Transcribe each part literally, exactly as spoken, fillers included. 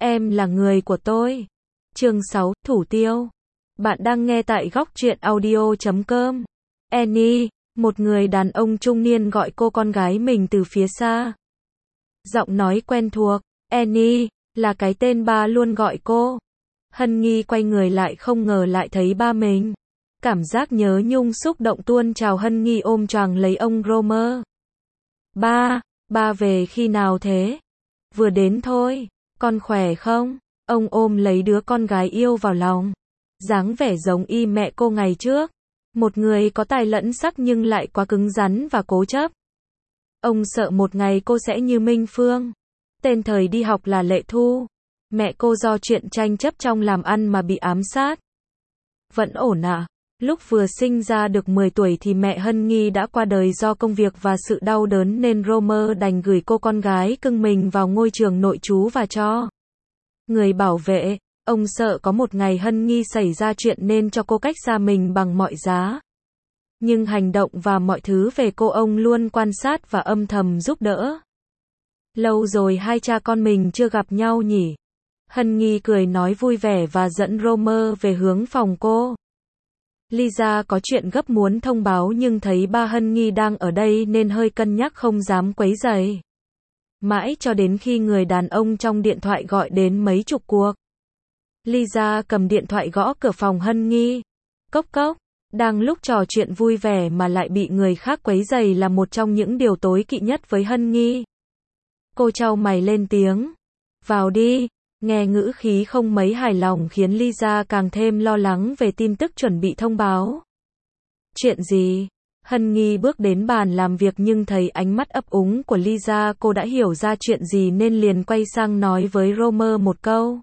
Em là người của tôi. Chương sáu, Thủ tiêu. Bạn đang nghe tại góc truyện audio chấm com. Annie, một người đàn ông trung niên gọi cô con gái mình từ phía xa. Giọng nói quen thuộc, Annie, là cái tên ba luôn gọi cô. Hân Nghi quay người lại không ngờ lại thấy ba mình. Cảm giác nhớ nhung xúc động tuôn trào, Hân Nghi ôm choàng lấy ông Romer. Ba, ba về khi nào thế? Vừa đến thôi, con khỏe không? Ông ôm lấy đứa con gái yêu vào lòng. Dáng vẻ giống y mẹ cô ngày trước. Một người có tài lẫn sắc nhưng lại quá cứng rắn và cố chấp. Ông sợ một ngày cô sẽ như Minh Phương. Tên thời đi học là Lệ Thu. Mẹ cô do chuyện tranh chấp trong làm ăn mà bị ám sát. Vẫn ổn à? Lúc vừa sinh ra được mười tuổi thì mẹ Hân Nghi đã qua đời do công việc và sự đau đớn nên Romer đành gửi cô con gái cưng mình vào ngôi trường nội trú và cho người bảo vệ. Ông sợ có một ngày Hân Nghi xảy ra chuyện nên cho cô cách xa mình bằng mọi giá. Nhưng hành động và mọi thứ về cô ông luôn quan sát và âm thầm giúp đỡ. Lâu rồi hai cha con mình chưa gặp nhau nhỉ? Hân Nghi cười nói vui vẻ và dẫn Romer về hướng phòng cô. Lisa có chuyện gấp muốn thông báo nhưng thấy ba Hân Nghi đang ở đây nên hơi cân nhắc không dám quấy rầy. Mãi cho đến khi người đàn ông trong điện thoại gọi đến mấy chục cuộc. Lisa cầm điện thoại gõ cửa phòng Hân Nghi. Cốc cốc, đang lúc trò chuyện vui vẻ mà lại bị người khác quấy rầy là một trong những điều tối kỵ nhất với Hân Nghi. Cô chau mày lên tiếng. Vào đi. Nghe ngữ khí không mấy hài lòng khiến Lisa càng thêm lo lắng về tin tức chuẩn bị thông báo. Chuyện gì? Hân Nghi bước đến bàn làm việc nhưng thấy ánh mắt ấp úng của Lisa, cô đã hiểu ra chuyện gì nên liền quay sang nói với Romer một câu.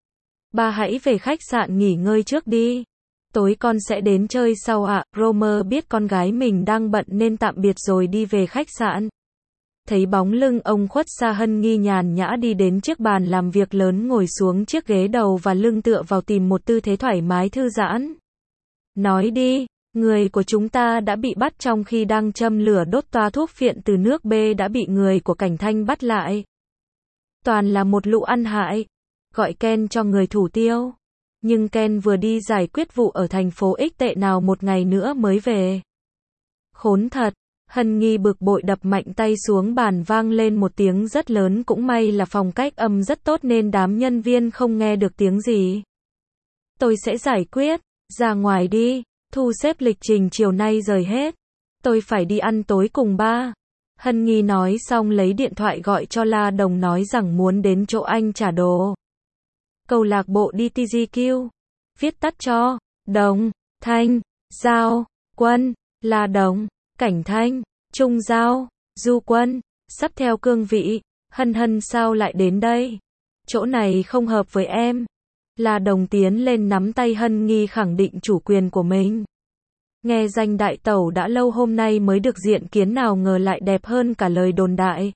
Ba hãy về khách sạn nghỉ ngơi trước đi. Tối con sẽ đến chơi sau ạ. À. Romer biết con gái mình đang bận nên tạm biệt rồi đi về khách sạn. Thấy bóng lưng ông khuất xa, Hân Nghi nhàn nhã đi đến chiếc bàn làm việc lớn, ngồi xuống chiếc ghế đầu và lưng tựa vào tìm một tư thế thoải mái thư giãn. Nói đi, người của chúng ta đã bị bắt trong khi đang châm lửa đốt toa thuốc phiện từ nước B đã bị người của cảnh thanh bắt lại. Toàn là một lũ ăn hại. Gọi Ken cho người thủ tiêu. Nhưng Ken vừa đi giải quyết vụ ở thành phố X tệ nào một ngày nữa mới về. Khốn thật. Hân Nghi bực bội đập mạnh tay xuống bàn, vang lên một tiếng rất lớn, cũng may là phòng cách âm rất tốt nên đám nhân viên không nghe được tiếng gì. Tôi sẽ giải quyết, ra ngoài đi, thu xếp lịch trình chiều nay rời hết. Tôi phải đi ăn tối cùng ba. Hân Nghi nói xong lấy điện thoại gọi cho La Đồng nói rằng muốn đến chỗ anh trả đồ. Câu lạc bộ đê tê giê quy, viết tắt cho, Đồng, Thanh, Giao, Quân, La Đồng, Cảnh Thanh, Trung Giao, Du Quân, sắp theo cương vị. Hân Hân sao lại đến đây? Chỗ này không hợp với em. La Đồng tiến lên nắm tay Hân Nghi khẳng định chủ quyền của mình. Nghe danh đại tẩu đã lâu hôm nay mới được diện kiến, nào ngờ lại đẹp hơn cả lời đồn đại.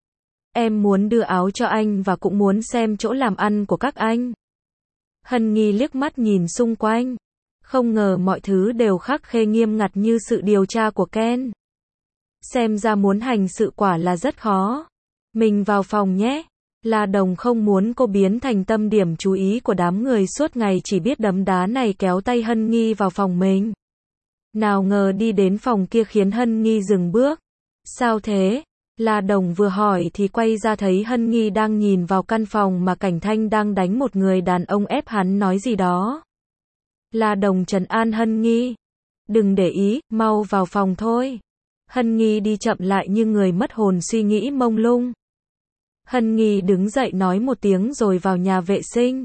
Em muốn đưa áo cho anh và cũng muốn xem chỗ làm ăn của các anh. Hân Nghi liếc mắt nhìn xung quanh. Không ngờ mọi thứ đều khắc khe nghiêm ngặt như sự điều tra của Ken. Xem ra muốn hành sự quả là rất khó. Mình vào phòng nhé. La Đồng không muốn cô biến thành tâm điểm chú ý của đám người suốt ngày chỉ biết đấm đá này, kéo tay Hân Nghi vào phòng mình. Nào ngờ đi đến phòng kia khiến Hân Nghi dừng bước. Sao thế? La Đồng vừa hỏi thì quay ra thấy Hân Nghi đang nhìn vào căn phòng mà Cảnh Thanh đang đánh một người đàn ông, ép hắn nói gì đó. La Đồng trấn an Hân Nghi. Đừng để ý, mau vào phòng thôi. Hân Nghi đi chậm lại như người mất hồn, suy nghĩ mông lung. Hân Nghi đứng dậy nói một tiếng rồi vào nhà vệ sinh.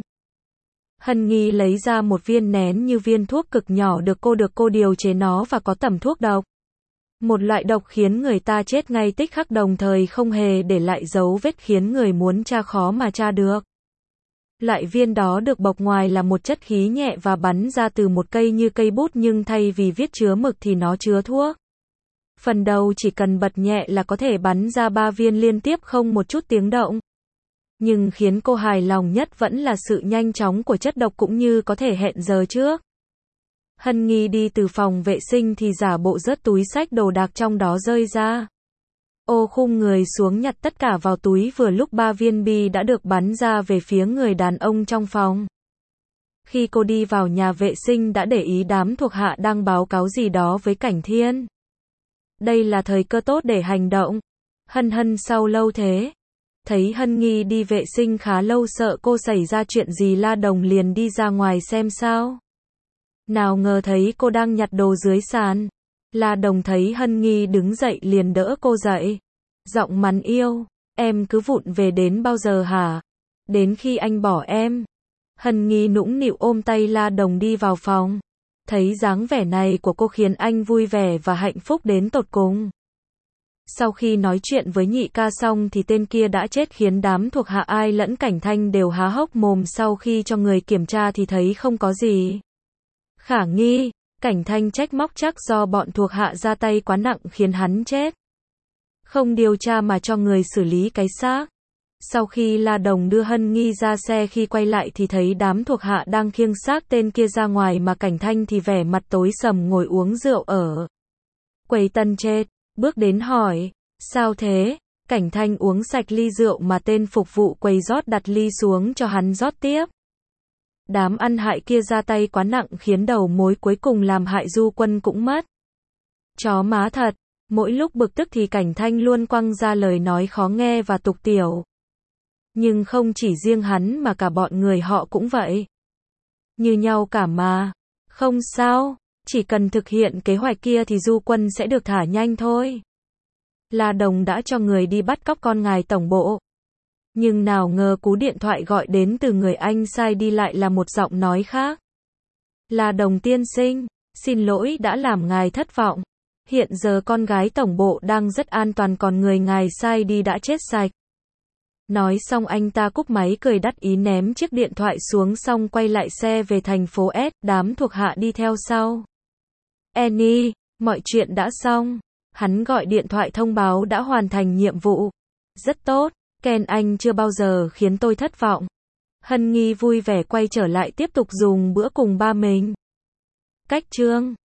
Hân Nghi lấy ra một viên nén như viên thuốc cực nhỏ, được cô được cô điều chế nó và có tẩm thuốc độc. Một loại độc khiến người ta chết ngay tích khắc, đồng thời không hề để lại dấu vết, khiến người muốn tra khó mà tra được. Loại viên đó được bọc ngoài là một chất khí nhẹ và bắn ra từ một cây như cây bút, nhưng thay vì viết chứa mực thì nó chứa thuốc. Phần đầu chỉ cần bật nhẹ là có thể bắn ra ba viên liên tiếp không một chút tiếng động. Nhưng khiến cô hài lòng nhất vẫn là sự nhanh chóng của chất độc, cũng như có thể hẹn giờ trước. Hân Nghi đi từ phòng vệ sinh thì giả bộ rớt túi xách đồ đạc trong đó rơi ra. Ô khum người xuống nhặt tất cả vào túi, vừa lúc ba viên bi đã được bắn ra về phía người đàn ông trong phòng. Khi cô đi vào nhà vệ sinh đã để ý đám thuộc hạ đang báo cáo gì đó với Cảnh Thiên. Đây là thời cơ tốt để hành động. Hân Hân sau lâu thế. Thấy Hân Nghi đi vệ sinh khá lâu sợ cô xảy ra chuyện gì, La Đồng liền đi ra ngoài xem sao. Nào ngờ thấy cô đang nhặt đồ dưới sàn. La Đồng thấy Hân Nghi đứng dậy liền đỡ cô dậy. Giọng mắn yêu, em cứ vụng về đến bao giờ hả? Đến khi anh bỏ em. Hân Nghi nũng nịu ôm tay La Đồng đi vào phòng. Thấy dáng vẻ này của cô khiến anh vui vẻ và hạnh phúc đến tột cùng. Sau khi nói chuyện với nhị ca xong thì tên kia đã chết, khiến đám thuộc hạ ai lẫn Cảnh Thanh đều há hốc mồm. Sau khi cho người kiểm tra thì thấy không có gì khả nghi. Cảnh Thanh trách móc chắc do bọn thuộc hạ ra tay quá nặng khiến hắn chết. Không điều tra mà cho người xử lý cái xác. Sau khi La Đồng đưa Hân Nghi ra xe, khi quay lại thì thấy đám thuộc hạ đang khiêng xác tên kia ra ngoài, mà Cảnh Thanh thì vẻ mặt tối sầm ngồi uống rượu ở quầy tân chết. Bước đến hỏi, sao thế? Cảnh Thanh uống sạch ly rượu mà tên phục vụ quầy rót, đặt ly xuống cho hắn rót tiếp. Đám ăn hại kia ra tay quá nặng khiến đầu mối cuối cùng làm hại Du Quân cũng mất. Chó má thật. Mỗi lúc bực tức thì Cảnh Thanh luôn quăng ra lời nói khó nghe và tục tiểu. Nhưng không chỉ riêng hắn mà cả bọn người họ cũng vậy. Như nhau cả mà. Không sao, chỉ cần thực hiện kế hoạch kia thì Du Quân sẽ được thả nhanh thôi. La Đồng đã cho người đi bắt cóc con ngài tổng bộ. Nhưng nào ngờ cú điện thoại gọi đến từ người anh sai đi lại là một giọng nói khác. La Đồng tiên sinh, xin lỗi đã làm ngài thất vọng. Hiện giờ con gái tổng bộ đang rất an toàn, còn người ngài sai đi đã chết sạch. Nói xong anh ta cúp máy cười đắc ý, ném chiếc điện thoại xuống xong quay lại xe về thành phố S, đám thuộc hạ đi theo sau. Annie, mọi chuyện đã xong. Hắn gọi điện thoại thông báo đã hoàn thành nhiệm vụ. Rất tốt, Ken anh chưa bao giờ khiến tôi thất vọng. Hân Nghi vui vẻ quay trở lại tiếp tục dùng bữa cùng ba mình. Cách chương